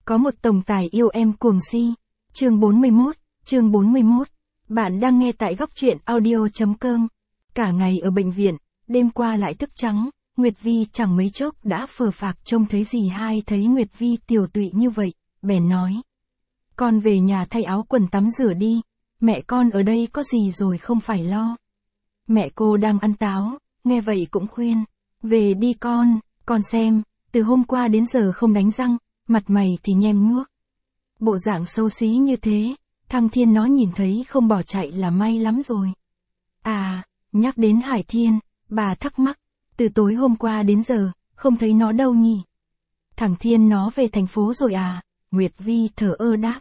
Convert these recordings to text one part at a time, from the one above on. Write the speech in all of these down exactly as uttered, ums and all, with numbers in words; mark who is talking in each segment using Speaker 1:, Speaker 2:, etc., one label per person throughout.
Speaker 1: Có một tổng tài yêu em cuồng si. Chương bốn mươi mốt, chương bốn mươi mốt. Bạn đang nghe tại góc truyện audio.com. Cả ngày ở bệnh viện, đêm qua lại thức trắng, Nguyệt Vi chẳng mấy chốc đã phờ phạc trông thấy dì hai thấy Nguyệt Vi tiều tụy như vậy, bèn nói. Con về nhà thay áo quần tắm rửa đi, mẹ con ở đây có gì rồi không phải lo. Mẹ cô đang ăn táo, nghe vậy cũng khuyên, về đi con, con xem, từ hôm qua đến giờ không đánh răng, mặt mày thì nhem nhuốc. Bộ dạng xấu xí như thế, Thăng Thiên nó nhìn thấy không bỏ chạy là may lắm rồi. À, nhắc đến Hải Thiên, bà thắc mắc, từ tối hôm qua đến giờ, không thấy nó đâu nhỉ? Thằng Thiên nó về thành phố rồi à? Nguyệt Vi thở ơ đáp.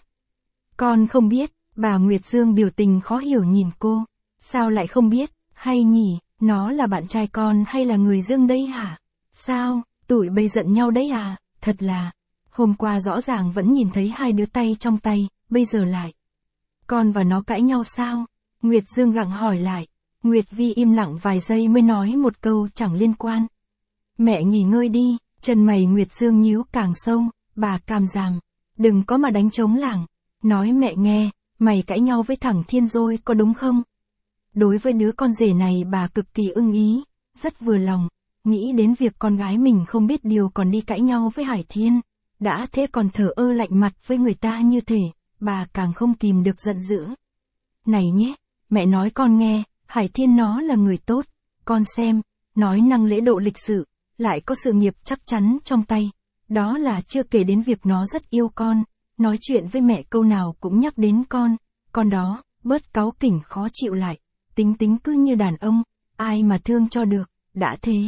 Speaker 1: Con không biết, bà Nguyệt Dương biểu tình khó hiểu nhìn cô. Sao lại không biết, hay nhỉ, nó là bạn trai con hay là người Dương đây hả? Sao, tụi bây giận nhau đấy à? Thật là, hôm qua rõ ràng vẫn nhìn thấy hai đứa tay trong tay, bây giờ lại. Con và nó cãi nhau sao? Nguyệt Dương gặng hỏi lại. Nguyệt Vi im lặng vài giây mới nói một câu chẳng liên quan. Mẹ nghỉ ngơi đi, chân mày Nguyệt Dương nhíu càng sâu, bà càm ràm. Đừng có mà đánh trống lảng. Nói mẹ nghe, mày cãi nhau với thằng Thiên rồi có đúng không? Đối với đứa con rể này bà cực kỳ ưng ý, rất vừa lòng. Nghĩ đến việc con gái mình không biết điều còn đi cãi nhau với Hải Thiên. Đã thế còn thờ ơ lạnh mặt với người ta như thế, bà càng không kìm được giận dữ. Này nhé, mẹ nói con nghe, Hải Thiên nó là người tốt, con xem, nói năng lễ độ lịch sự, lại có sự nghiệp chắc chắn trong tay. Đó là chưa kể đến việc nó rất yêu con, nói chuyện với mẹ câu nào cũng nhắc đến con, con đó, bớt cáu kỉnh khó chịu lại, tính tính cứ như đàn ông, ai mà thương cho được, đã thế.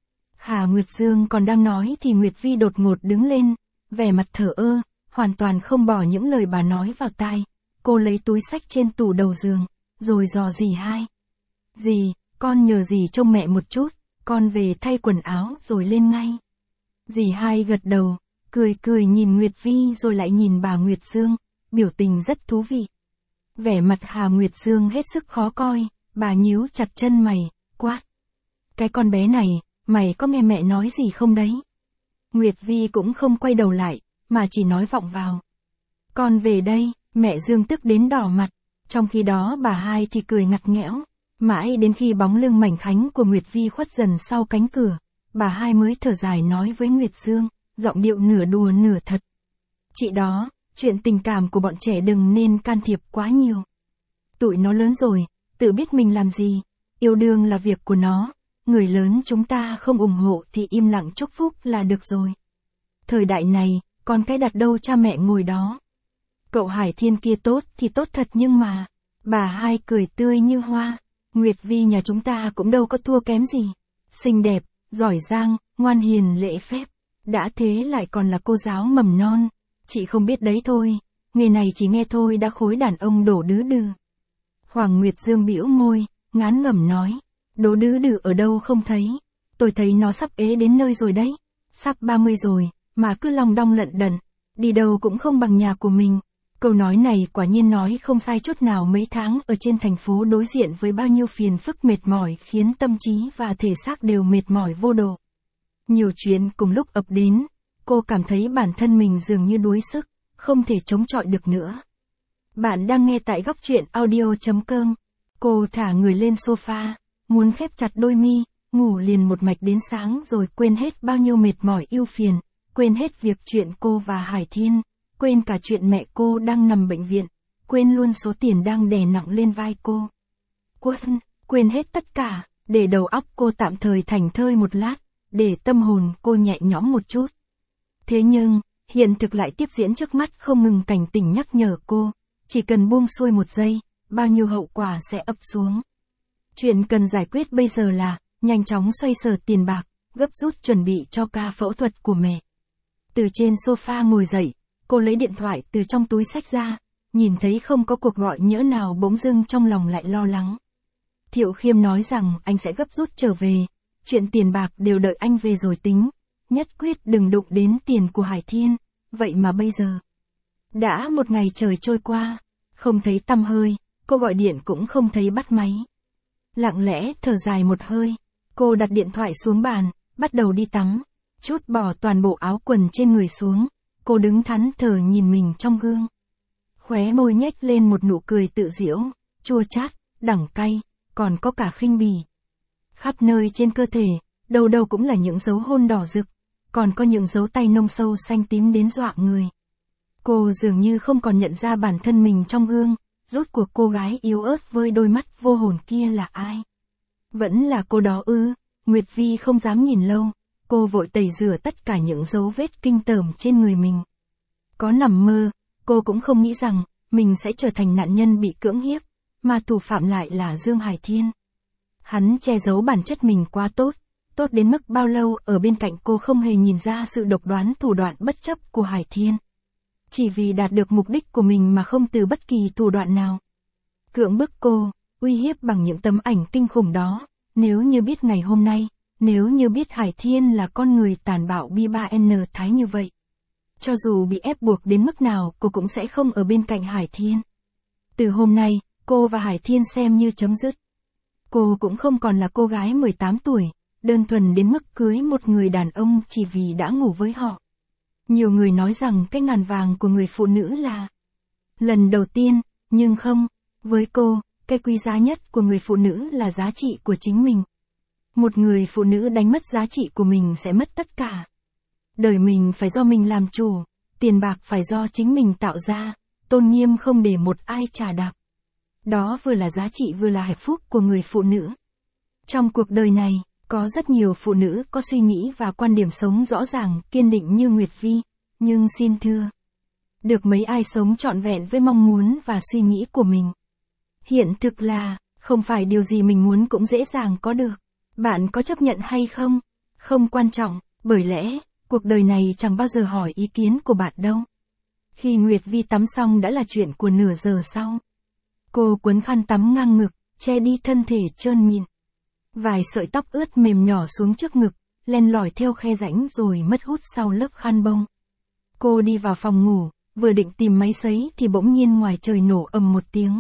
Speaker 1: Hà Nguyệt Dương còn đang nói thì Nguyệt Vi đột ngột đứng lên, vẻ mặt thờ ơ, hoàn toàn không bỏ những lời bà nói vào tai. Cô lấy túi xách trên tủ đầu giường, rồi dò dì hai. Dì, con nhờ dì trông mẹ một chút, con về thay quần áo rồi lên ngay. Dì hai gật đầu, cười cười nhìn Nguyệt Vi rồi lại nhìn bà Nguyệt Dương, biểu tình rất thú vị. Vẻ mặt Hà Nguyệt Dương hết sức khó coi, bà nhíu chặt chân mày, quát. Cái con bé này, mày có nghe mẹ nói gì không đấy? Nguyệt Vi cũng không quay đầu lại, mà chỉ nói vọng vào. Con về đây, mẹ Dương tức đến đỏ mặt, trong khi đó bà hai thì cười ngặt nghẽo. Mãi đến khi bóng lưng mảnh khánh của Nguyệt Vi khuất dần sau cánh cửa, bà hai mới thở dài nói với Nguyệt Dương, giọng điệu nửa đùa nửa thật. Chị đó, chuyện tình cảm của bọn trẻ đừng nên can thiệp quá nhiều. Tụi nó lớn rồi, tự biết mình làm gì, yêu đương là việc của nó, người lớn chúng ta không ủng hộ thì im lặng chúc phúc là được rồi. Thời đại này, con cái đặt đâu cha mẹ ngồi đó. Cậu Hải Thiên kia tốt thì tốt thật nhưng mà, bà hai cười tươi như hoa. Nguyệt Vi nhà chúng ta cũng đâu có thua kém gì. Xinh đẹp, giỏi giang, ngoan hiền lễ phép. Đã thế lại còn là cô giáo mầm non. Chị không biết đấy thôi. Nghề này chỉ nghe thôi đã khối đàn ông đổ đứ đừ. Hoàng Nguyệt Dương bĩu môi, ngán ngẩm nói. Đổ đứ đừ ở đâu không thấy. Tôi thấy nó sắp ế đến nơi rồi đấy. Sắp ba mươi rồi, mà cứ long đong lận đận. Đi đâu cũng không bằng nhà của mình. Câu nói này quả nhiên nói không sai chút nào. Mấy tháng ở trên thành phố đối diện với bao nhiêu phiền phức mệt mỏi khiến tâm trí và thể xác đều mệt mỏi vô độ. Nhiều chuyện cùng lúc ập đến, cô cảm thấy bản thân mình dường như đuối sức, không thể chống chọi được nữa. Bạn đang nghe tại góc truyện audio.com. Cô thả người lên sofa, muốn khép chặt đôi mi, ngủ liền một mạch đến sáng rồi quên hết bao nhiêu mệt mỏi ưu phiền, quên hết việc chuyện cô và Hải Thiên. Quên cả chuyện mẹ cô đang nằm bệnh viện, quên luôn số tiền đang đè nặng lên vai cô. Quên, quên hết tất cả, để đầu óc cô tạm thời thảnh thơi một lát, để tâm hồn cô nhẹ nhõm một chút. Thế nhưng, hiện thực lại tiếp diễn trước mắt không ngừng cảnh tỉnh nhắc nhở cô, chỉ cần buông xuôi một giây, bao nhiêu hậu quả sẽ ập xuống. Chuyện cần giải quyết bây giờ là, nhanh chóng xoay sở tiền bạc, gấp rút chuẩn bị cho ca phẫu thuật của mẹ. Từ trên sofa ngồi dậy, cô lấy điện thoại từ trong túi xách ra, nhìn thấy không có cuộc gọi nhỡ nào bỗng dưng trong lòng lại lo lắng. Thiệu Khiêm nói rằng anh sẽ gấp rút trở về, chuyện tiền bạc đều đợi anh về rồi tính, nhất quyết đừng đụng đến tiền của Hải Thiên, vậy mà bây giờ. Đã một ngày trời trôi qua, không thấy tăm hơi, cô gọi điện cũng không thấy bắt máy. Lặng lẽ thở dài một hơi, cô đặt điện thoại xuống bàn, bắt đầu đi tắm, trút bỏ toàn bộ áo quần trên người xuống. cô đứng thẫn thờ nhìn mình trong gương. Khóe môi nhếch lên một nụ cười tự giễu, chua chát, đắng cay, còn có cả khinh bỉ. Khắp nơi trên cơ thể, đâu đâu cũng là những dấu hôn đỏ rực, còn có những dấu tay nông sâu xanh tím đến dọa người. Cô dường như không còn nhận ra bản thân mình trong gương, rốt cuộc cô gái yếu ớt với đôi mắt vô hồn kia là ai? Vẫn là cô đó ư? Nguyệt Vi không dám nhìn lâu, cô vội tẩy rửa tất cả những dấu vết kinh tởm trên người mình. Có nằm mơ, cô cũng không nghĩ rằng, mình sẽ trở thành nạn nhân bị cưỡng hiếp, mà thủ phạm lại là Dương Hải Thiên. Hắn che giấu bản chất mình quá tốt, tốt đến mức bao lâu ở bên cạnh cô không hề nhìn ra sự độc đoán thủ đoạn bất chấp của Hải Thiên. Chỉ vì đạt được mục đích của mình mà không từ bất kỳ thủ đoạn nào. Cưỡng bức cô, uy hiếp bằng những tấm ảnh kinh khủng đó, nếu như biết ngày hôm nay, nếu như biết Hải Thiên là con người tàn bạo bi ba N thái như vậy. Cho dù bị ép buộc đến mức nào cô cũng sẽ không ở bên cạnh Hải Thiên. Từ hôm nay, cô và Hải Thiên xem như chấm dứt. Cô cũng không còn là cô gái mười tám tuổi, đơn thuần đến mức cưới một người đàn ông chỉ vì đã ngủ với họ. Nhiều người nói rằng cái ngàn vàng của người phụ nữ là lần đầu tiên, nhưng không, với cô, cái quý giá nhất của người phụ nữ là giá trị của chính mình. Một người phụ nữ đánh mất giá trị của mình sẽ mất tất cả. Đời mình phải do mình làm chủ, tiền bạc phải do chính mình tạo ra, tôn nghiêm không để một ai trả đạp. Đó vừa là giá trị vừa là hạnh phúc của người phụ nữ. Trong cuộc đời này, có rất nhiều phụ nữ có suy nghĩ và quan điểm sống rõ ràng, kiên định như Nguyệt Vi, nhưng xin thưa, được mấy ai sống trọn vẹn với mong muốn và suy nghĩ của mình. Hiện thực là, không phải điều gì mình muốn cũng dễ dàng có được. Bạn có chấp nhận hay không? Không quan trọng, bởi lẽ, cuộc đời này chẳng bao giờ hỏi ý kiến của bạn đâu. Khi Nguyệt Vi tắm xong đã là chuyện của nửa giờ sau. Cô quấn khăn tắm ngang ngực, che đi thân thể trơn mịn. Vài sợi tóc ướt mềm nhỏ xuống trước ngực, len lỏi theo khe rãnh rồi mất hút sau lớp khăn bông. Cô đi vào phòng ngủ, vừa định tìm máy sấy thì bỗng nhiên ngoài trời nổ ầm một tiếng.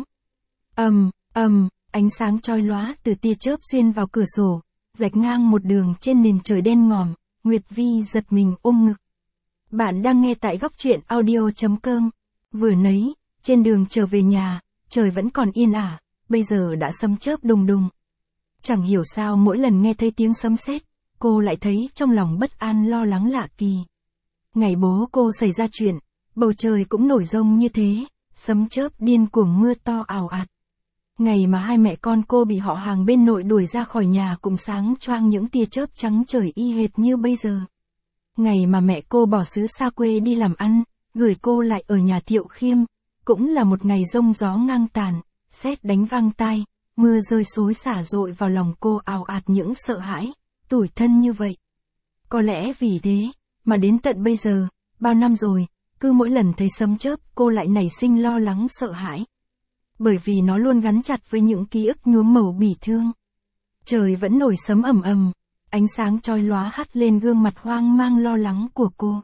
Speaker 1: Ầm, ầm, ánh sáng chói lóa từ tia chớp xuyên vào cửa sổ, rạch ngang một đường trên nền trời đen ngòm. Nguyệt Vi giật mình ôm ngực. Bạn đang nghe tại góc truyện audio chấm com. Vừa nấy, trên đường trở về nhà, trời vẫn còn yên ả, bây giờ đã sấm chớp đùng đùng. Chẳng hiểu sao mỗi lần nghe thấy tiếng sấm sét, cô lại thấy trong lòng bất an lo lắng lạ kỳ. Ngày bố cô xảy ra chuyện, bầu trời cũng nổi giông như thế, sấm chớp điên cuồng mưa to ào ạt. Ngày mà hai mẹ con cô bị họ hàng bên nội đuổi ra khỏi nhà cũng sáng choang những tia chớp trắng trời y hệt như bây giờ. Ngày mà mẹ cô bỏ xứ xa quê đi làm ăn, gửi cô lại ở nhà Thiệu Khiêm, cũng là một ngày giông gió ngang tàn, sét đánh vang tai, mưa rơi xối xả dội vào lòng cô ào ạt những sợ hãi, tủi thân như vậy. Có lẽ vì thế, mà đến tận bây giờ, bao năm rồi, cứ mỗi lần thấy sấm chớp cô lại nảy sinh lo lắng sợ hãi. Bởi vì nó luôn gắn chặt với những ký ức nhuốm màu bỉ thương. Trời vẫn nổi sấm ầm ầm, ánh sáng chói lóa hắt lên gương mặt hoang mang lo lắng của cô.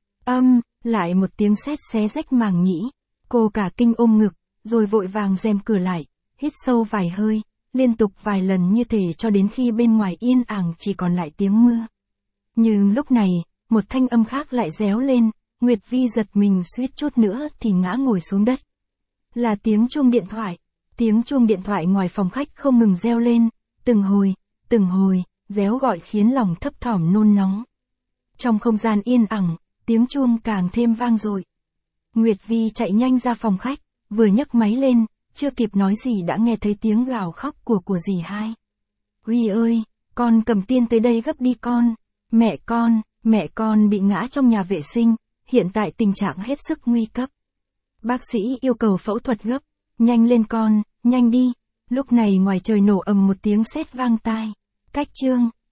Speaker 1: Âm, lại một tiếng sét xé rách màng nhĩ, cô cả kinh ôm ngực, rồi vội vàng rèm cửa lại, hít sâu vài hơi, liên tục vài lần như thể cho đến khi bên ngoài yên ắng chỉ còn lại tiếng mưa. Nhưng lúc này, một thanh âm khác lại réo lên, Nguyệt Vi giật mình suýt chút nữa thì ngã ngồi xuống đất. Là tiếng chuông điện thoại, tiếng chuông điện thoại ngoài phòng khách không ngừng reo lên, từng hồi, từng hồi, réo gọi khiến lòng thấp thỏm nôn nóng. Trong không gian yên ắng, tiếng chuông càng thêm vang dội. Nguyệt Vi chạy nhanh ra phòng khách, vừa nhấc máy lên, chưa kịp nói gì đã nghe thấy tiếng gào khóc của của dì hai. Huy ơi, con Cầm Tiên tới đây gấp đi con, mẹ con, mẹ con bị ngã trong nhà vệ sinh, hiện tại tình trạng hết sức nguy cấp. Bác sĩ yêu cầu phẫu thuật gấp, nhanh lên con, nhanh đi. Lúc này ngoài trời nổ ầm một tiếng sét vang tai. Cách chương